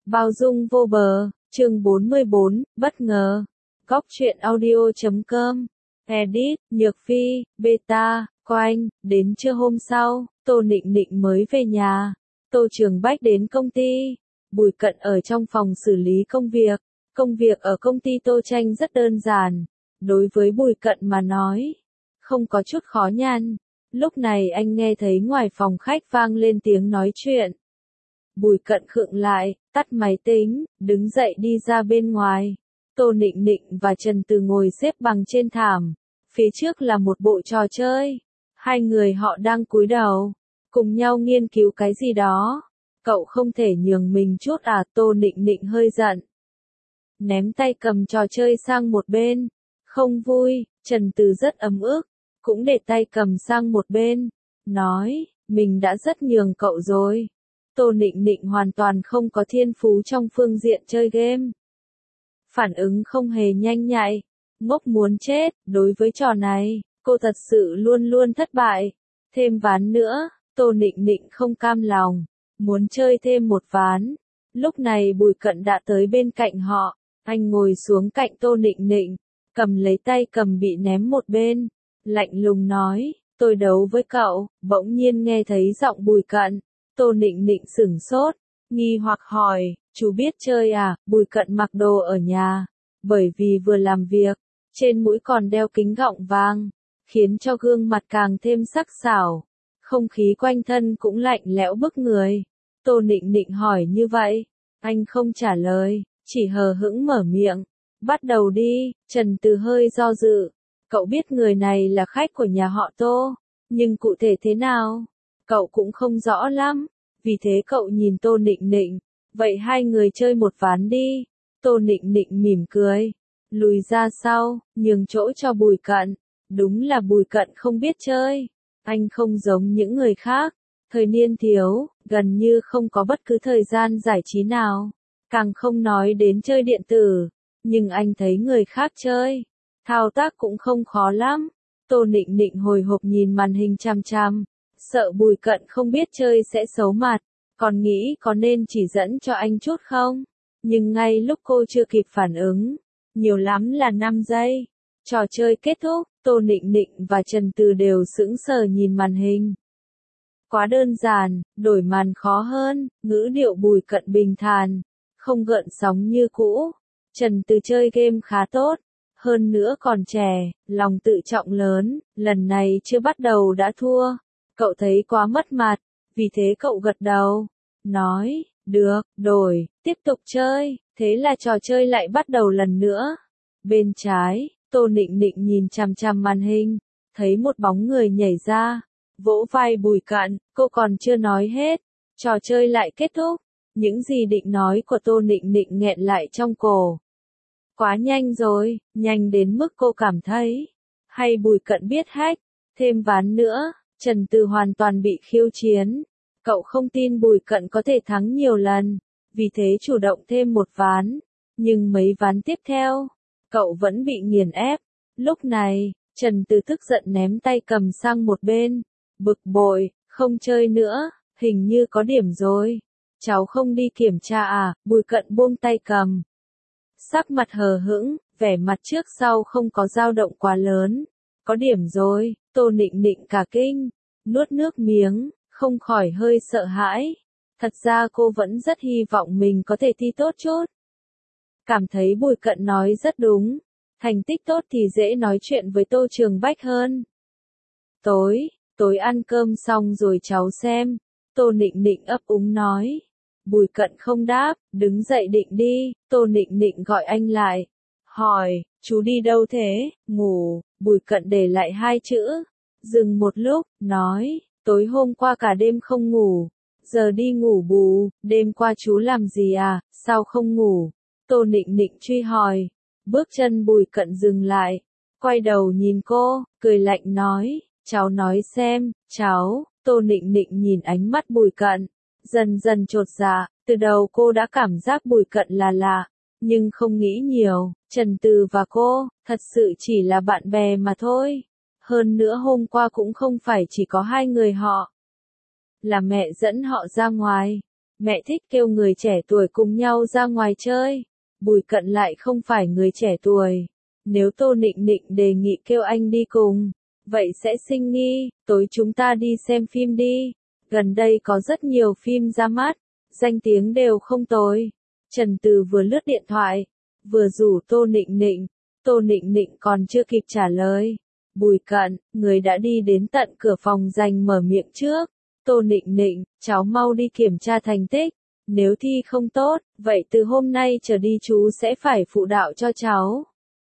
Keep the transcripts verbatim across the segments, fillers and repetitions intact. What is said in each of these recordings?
Bao dung vô bờ, chương bốn mươi bốn, bất ngờ. Góc truyện audio chấm com. Edit, Nhược Phi, Beta, Coanh. Đến trưa hôm sau, Tô Nịnh Nịnh mới về nhà. Tô Trường Bách đến công ty. Bùi Cận ở trong phòng xử lý công việc. Công việc ở công ty Tô Tranh rất đơn giản. Đối với Bùi Cận mà nói, không có chút khó nhằn. Lúc này anh nghe thấy ngoài phòng khách vang lên tiếng nói chuyện. Bùi Cận khựng lại, tắt máy tính, đứng dậy đi ra bên ngoài. Tô Nịnh Nịnh và Trần Từ ngồi xếp bằng trên thảm. Phía trước là một bộ trò chơi. Hai người họ đang cúi đầu, cùng nhau nghiên cứu cái gì đó. Cậu không thể nhường mình chút à? Tô Nịnh Nịnh hơi giận, ném tay cầm trò chơi sang một bên. Không vui. Trần Từ rất ấm ức, cũng để tay cầm sang một bên, nói, mình đã rất nhường cậu rồi. Tô Nịnh Nịnh hoàn toàn không có thiên phú trong phương diện chơi game. Phản ứng không hề nhanh nhạy, ngốc muốn chết. Đối với trò này, cô thật sự luôn luôn thất bại. Thêm ván nữa, Tô Nịnh Nịnh không cam lòng, muốn chơi thêm một ván. Lúc này Bùi Cận đã tới bên cạnh họ. Anh ngồi xuống cạnh Tô Nịnh Nịnh, cầm lấy tay cầm bị ném một bên, lạnh lùng nói, tôi đấu với cậu. Bỗng nhiên nghe thấy giọng Bùi Cận. Tô Nịnh Nịnh sửng sốt, nghi hoặc hỏi, chú biết chơi à? Bùi Cận mặc đồ ở nhà, bởi vì vừa làm việc, trên mũi còn đeo kính gọng vàng, khiến cho gương mặt càng thêm sắc sảo. Không khí quanh thân cũng lạnh lẽo bức người. Tô Nịnh Nịnh hỏi như vậy, anh không trả lời, chỉ hờ hững mở miệng, bắt đầu đi. Trần Từ hơi do dự, cậu biết người này là khách của nhà họ Tô, nhưng cụ thể thế nào, cậu cũng không rõ lắm. Vì thế cậu nhìn Tô Nịnh Nịnh, vậy hai người chơi một ván đi. Tô Nịnh Nịnh mỉm cười, lùi ra sau, nhường chỗ cho Bùi Cận. Đúng là Bùi Cận không biết chơi. Anh không giống những người khác, thời niên thiếu, gần như không có bất cứ thời gian giải trí nào, càng không nói đến chơi điện tử. Nhưng anh thấy người khác chơi, thao tác cũng không khó lắm. Tô Nịnh Nịnh hồi hộp nhìn màn hình chằm chằm, sợ Bùi Cận không biết chơi sẽ xấu mặt, còn nghĩ có nên chỉ dẫn cho anh chút không. Nhưng ngay lúc cô chưa kịp phản ứng, nhiều lắm là năm giây, trò chơi kết thúc. Tô Nịnh Nịnh và Trần Từ đều sững sờ nhìn màn hình. Quá đơn giản, đổi màn khó hơn. Ngữ điệu Bùi Cận bình thản, không gợn sóng như cũ. Trần Từ chơi game khá tốt, hơn nữa còn trẻ, lòng tự trọng lớn, lần này chưa bắt đầu đã thua. Cậu thấy quá mất mặt, vì thế cậu gật đầu, nói, được, đổi, tiếp tục chơi. Thế là trò chơi lại bắt đầu lần nữa. Bên trái, Tô Nịnh Nịnh nhìn chằm chằm màn hình, thấy một bóng người nhảy ra, vỗ vai Bùi Cận. Cô còn chưa nói hết, trò chơi lại kết thúc. Những gì định nói của Tô Nịnh Nịnh nghẹn lại trong cổ. Quá nhanh rồi, nhanh đến mức cô cảm thấy, hay Bùi Cận biết hack. Thêm ván nữa. Trần Từ hoàn toàn bị khiêu chiến. Cậu không tin Bùi Cận có thể thắng nhiều lần, vì thế chủ động thêm một ván. Nhưng mấy ván tiếp theo, cậu vẫn bị nghiền ép. Lúc này, Trần Từ tức giận ném tay cầm sang một bên, bực bội, không chơi nữa, hình như có điểm rồi. Cháu không đi kiểm tra à? Bùi Cận buông tay cầm, sắc mặt hờ hững, vẻ mặt trước sau không có dao động quá lớn. Có điểm rồi. Tô Nịnh Nịnh cả kinh, nuốt nước miếng, không khỏi hơi sợ hãi. Thật ra cô vẫn rất hy vọng mình có thể thi tốt chút. Cảm thấy Bùi Cận nói rất đúng, thành tích tốt thì dễ nói chuyện với Tô Trường Bách hơn. Tối, tối ăn cơm xong rồi cháu xem. Tô Nịnh Nịnh ấp úng nói. Bùi Cận không đáp, đứng dậy định đi. Tô Nịnh Nịnh gọi anh lại, hỏi, chú đi đâu thế? Ngủ. Bùi Cận để lại hai chữ, dừng một lúc, nói, tối hôm qua cả đêm không ngủ, giờ đi ngủ bù. Đêm qua chú làm gì à, sao không ngủ? Tô Nịnh Nịnh truy hỏi. Bước chân Bùi Cận dừng lại, quay đầu nhìn cô, cười lạnh nói, cháu nói xem. Cháu. Tô Nịnh Nịnh nhìn ánh mắt Bùi Cận, dần dần chột dạ. Từ đầu cô đã cảm giác Bùi Cận là lạ, nhưng không nghĩ nhiều. Trần Từ và cô, thật sự chỉ là bạn bè mà thôi. Hơn nữa hôm qua cũng không phải chỉ có hai người họ. Là mẹ dẫn họ ra ngoài. Mẹ thích kêu người trẻ tuổi cùng nhau ra ngoài chơi. Bùi Cận lại không phải người trẻ tuổi. Nếu Tô Nịnh Nịnh đề nghị kêu anh đi cùng, vậy sẽ sinh nghi. Tối chúng ta đi xem phim đi. Gần đây có rất nhiều phim ra mắt, danh tiếng đều không tồi. Trần Từ vừa lướt điện thoại, vừa rủ Tô Nịnh Nịnh. Tô Nịnh Nịnh còn chưa kịp trả lời. Bùi Cận, người đã đi đến tận cửa phòng dành mở miệng trước. Tô Nịnh Nịnh, cháu mau đi kiểm tra thành tích. Nếu thi không tốt, vậy từ hôm nay trở đi chú sẽ phải phụ đạo cho cháu.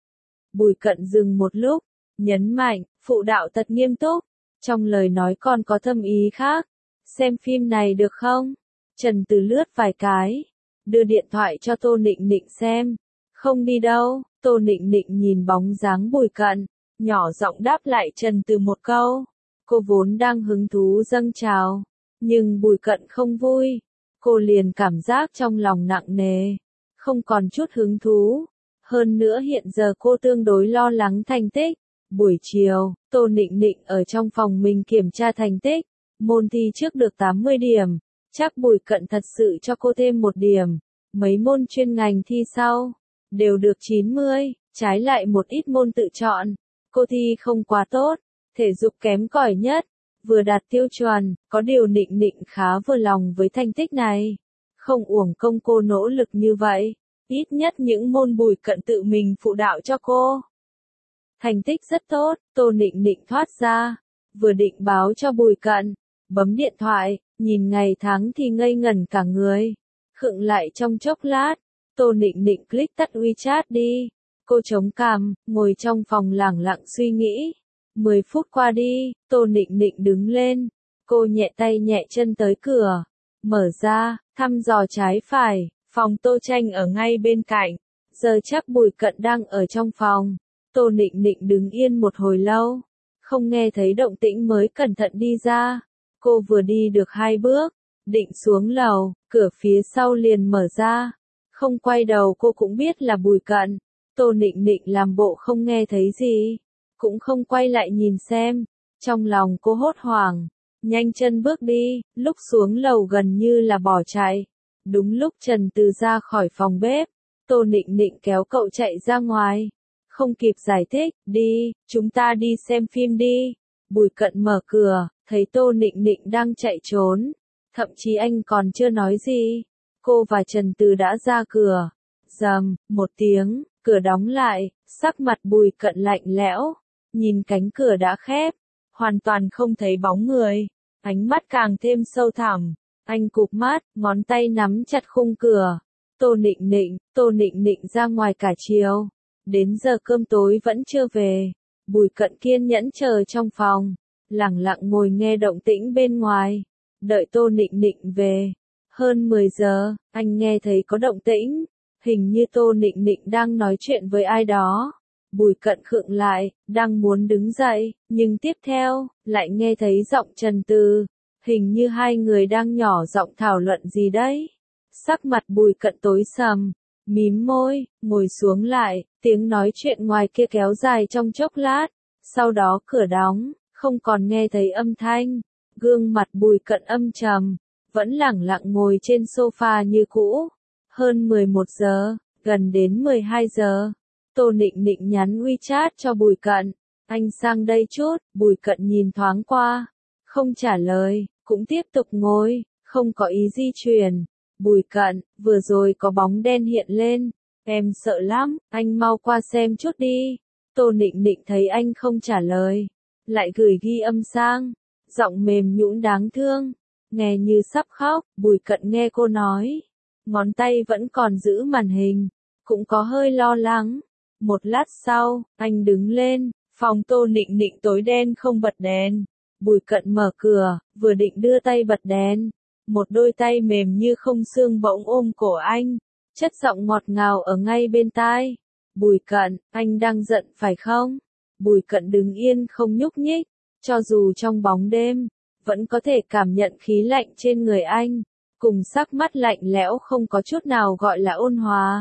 Bùi Cận dừng một lúc, nhấn mạnh, phụ đạo thật nghiêm túc. Trong lời nói còn có thâm ý khác. Xem phim này được không? Trần Từ lướt vài cái, đưa điện thoại cho Tô Nịnh Nịnh xem. Không đi đâu. Tô Nịnh Nịnh nhìn bóng dáng Bùi Cận, nhỏ giọng đáp lại Trần Từ một câu. Cô vốn đang hứng thú dâng trào, nhưng Bùi Cận không vui. Cô liền cảm giác trong lòng nặng nề, không còn chút hứng thú. Hơn nữa hiện giờ cô tương đối lo lắng thành tích. Buổi chiều, Tô Nịnh Nịnh ở trong phòng mình kiểm tra thành tích. Môn thi trước được tám mươi điểm. Chắc Bùi Cận thật sự cho cô thêm một điểm. Mấy môn chuyên ngành thi sau đều được chín mươi, trái lại một ít môn tự chọn. Cô thi không quá tốt, thể dục kém cỏi nhất, vừa đạt tiêu chuẩn, có điều Nịnh Nịnh khá vừa lòng với thành tích này. Không uổng công cô nỗ lực như vậy, ít nhất những môn Bùi Cận tự mình phụ đạo cho cô. Thành tích rất tốt, Tô Nịnh Nịnh thoát ra, vừa định báo cho Bùi Cận, bấm điện thoại, nhìn ngày tháng thì ngây ngẩn cả người. Khựng lại trong chốc lát, Tô Nịnh Nịnh click tắt WeChat đi. Cô chống cằm, ngồi trong phòng lẳng lặng suy nghĩ. Mười phút qua đi, Tô Nịnh Nịnh đứng lên. Cô nhẹ tay nhẹ chân tới cửa. Mở ra, thăm dò trái phải, phòng Tô Tranh ở ngay bên cạnh. Giờ chắc Bùi Cận đang ở trong phòng. Tô Nịnh Nịnh đứng yên một hồi lâu. Không nghe thấy động tĩnh mới cẩn thận đi ra. Cô vừa đi được hai bước, định xuống lầu, cửa phía sau liền mở ra. Không quay đầu cô cũng biết là Bùi Cận. Tô Nịnh Nịnh làm bộ không nghe thấy gì, cũng không quay lại nhìn xem. Trong lòng cô hốt hoảng, nhanh chân bước đi, lúc xuống lầu gần như là bỏ chạy. Đúng lúc Trần Từ ra khỏi phòng bếp, Tô Nịnh Nịnh kéo cậu chạy ra ngoài. Không kịp giải thích, đi, chúng ta đi xem phim đi. Bùi Cận mở cửa, thấy Tô Nịnh Nịnh đang chạy trốn. Thậm chí anh còn chưa nói gì. Cô và Trần Từ đã ra cửa. Rầm, một tiếng, cửa đóng lại, sắc mặt Bùi Cận lạnh lẽo. Nhìn cánh cửa đã khép, hoàn toàn không thấy bóng người. Ánh mắt càng thêm sâu thẳm. Anh cụp mắt, ngón tay nắm chặt khung cửa. Tô Nịnh Nịnh, Tô Nịnh Nịnh ra ngoài cả chiều. Đến giờ cơm tối vẫn chưa về. Bùi Cận kiên nhẫn chờ trong phòng, lẳng lặng ngồi nghe động tĩnh bên ngoài, đợi Tô Nịnh Nịnh về. Hơn mười giờ, anh nghe thấy có động tĩnh, hình như Tô Nịnh Nịnh đang nói chuyện với ai đó. Bùi Cận khựng lại, đang muốn đứng dậy, nhưng tiếp theo, lại nghe thấy giọng Trần Từ, hình như hai người đang nhỏ giọng thảo luận gì đấy. Sắc mặt Bùi Cận tối sầm, mím môi, ngồi xuống lại, tiếng nói chuyện ngoài kia kéo dài trong chốc lát, sau đó cửa đóng, không còn nghe thấy âm thanh. Gương mặt Bùi Cận âm trầm, vẫn lẳng lặng ngồi trên sofa như cũ. Hơn mười một giờ, gần đến mười hai giờ, Tô Nịnh Nịnh nhắn WeChat cho Bùi Cận, anh sang đây chút. Bùi Cận nhìn thoáng qua, không trả lời, cũng tiếp tục ngồi, không có ý di chuyển. Bùi Cận, vừa rồi có bóng đen hiện lên, em sợ lắm, anh mau qua xem chút đi. Tô Nịnh Nịnh thấy anh không trả lời, lại gửi ghi âm sang, giọng mềm nhũn đáng thương, nghe như sắp khóc. Bùi Cận nghe cô nói, ngón tay vẫn còn giữ màn hình, cũng có hơi lo lắng. Một lát sau, anh đứng lên, phòng Tô Nịnh Nịnh tối đen không bật đèn. Bùi Cận mở cửa, vừa định đưa tay bật đèn, một đôi tay mềm như không xương bỗng ôm cổ anh, chất giọng ngọt ngào ở ngay bên tai. Bùi Cận, anh đang giận phải không? Bùi Cận đứng yên không nhúc nhích, cho dù trong bóng đêm, vẫn có thể cảm nhận khí lạnh trên người anh, cùng sắc mắt lạnh lẽo không có chút nào gọi là ôn hòa.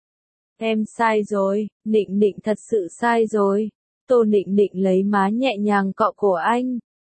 Em sai rồi, Nịnh Nịnh thật sự sai rồi. Tô Nịnh Nịnh lấy má nhẹ nhàng cọ cổ anh,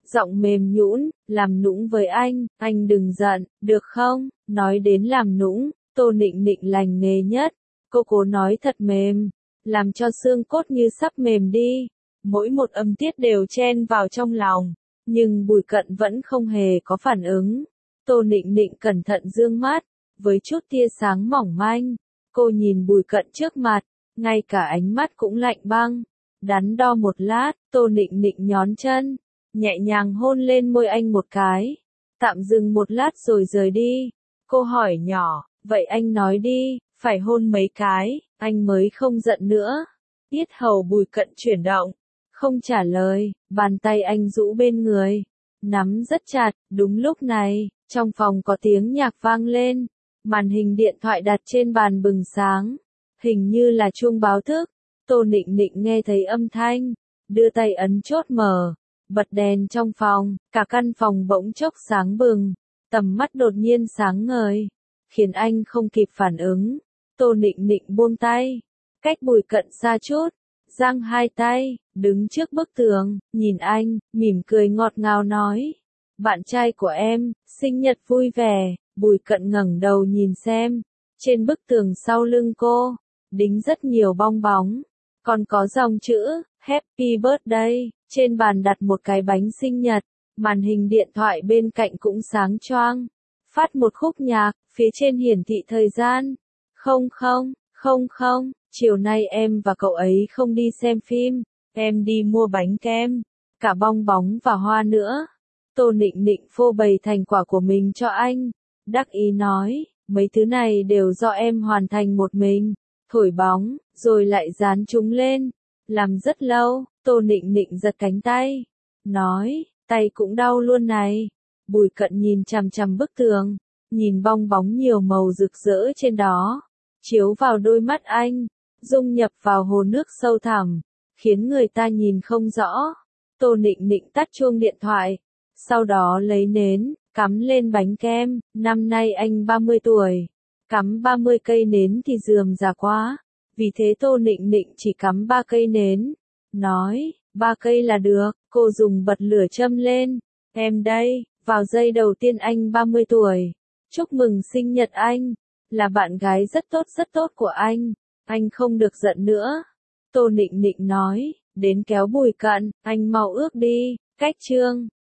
giọng mềm nhũn, làm nũng với anh, anh đừng giận, được không? Nói đến làm nũng, Tô Nịnh Nịnh lành nghề nhất, cô cố nói thật mềm, làm cho xương cốt như sắp mềm đi, mỗi một âm tiết đều chen vào trong lòng, nhưng Bùi Cận vẫn không hề có phản ứng. Tô Nịnh Nịnh cẩn thận dương mắt, với chút tia sáng mỏng manh, cô nhìn Bùi Cận trước mặt, ngay cả ánh mắt cũng lạnh băng. Đắn đo một lát, Tô Nịnh Nịnh nhón chân, nhẹ nhàng hôn lên môi anh một cái, tạm dừng một lát rồi rời đi. Cô hỏi nhỏ, vậy anh nói đi, phải hôn mấy cái, anh mới không giận nữa. Yết hầu Bùi Cận chuyển động, không trả lời, bàn tay anh rũ bên người, nắm rất chặt. Đúng lúc này, trong phòng có tiếng nhạc vang lên, màn hình điện thoại đặt trên bàn bừng sáng, hình như là chuông báo thức. Tô Nịnh Nịnh nghe thấy âm thanh, đưa tay ấn chốt mở, bật đèn trong phòng, cả căn phòng bỗng chốc sáng bừng, tầm mắt đột nhiên sáng ngời, khiến anh không kịp phản ứng. Tô Nịnh Nịnh buông tay, cách Bùi Cận xa chút, giang hai tay, đứng trước bức tường, nhìn anh, mỉm cười ngọt ngào nói, bạn trai của em, sinh nhật vui vẻ. Bùi Cận ngẩng đầu nhìn xem, trên bức tường sau lưng cô, đính rất nhiều bong bóng, còn có dòng chữ, Happy Birthday, trên bàn đặt một cái bánh sinh nhật, màn hình điện thoại bên cạnh cũng sáng choang, phát một khúc nhạc, phía trên hiển thị thời gian, không không, không không, chiều nay em và cậu ấy không đi xem phim, em đi mua bánh kem, cả bong bóng và hoa nữa. Tô Nịnh Nịnh phô bày thành quả của mình cho anh, đắc ý nói, mấy thứ này đều do em hoàn thành một mình, thổi bóng, rồi lại dán chúng lên, làm rất lâu. Tô Nịnh Nịnh giật cánh tay, nói, tay cũng đau luôn này. Bùi Cận nhìn chằm chằm bức tường, nhìn bong bóng nhiều màu rực rỡ trên đó, chiếu vào đôi mắt anh, dung nhập vào hồ nước sâu thẳm, khiến người ta nhìn không rõ. Tô Nịnh Nịnh tắt chuông điện thoại, sau đó lấy nến, cắm lên bánh kem. Năm nay anh ba mươi tuổi, cắm ba mươi cây nến thì rườm rà quá, vì thế Tô Nịnh Nịnh chỉ cắm ba cây nến, nói, ba cây là được. Cô dùng bật lửa châm lên, em đây, vào giây đầu tiên anh ba mươi tuổi, chúc mừng sinh nhật anh, là bạn gái rất tốt rất tốt của anh, anh không được giận nữa. Tô Nịnh Nịnh nói, đến kéo Bùi Cận, anh mau ước đi, cách chương.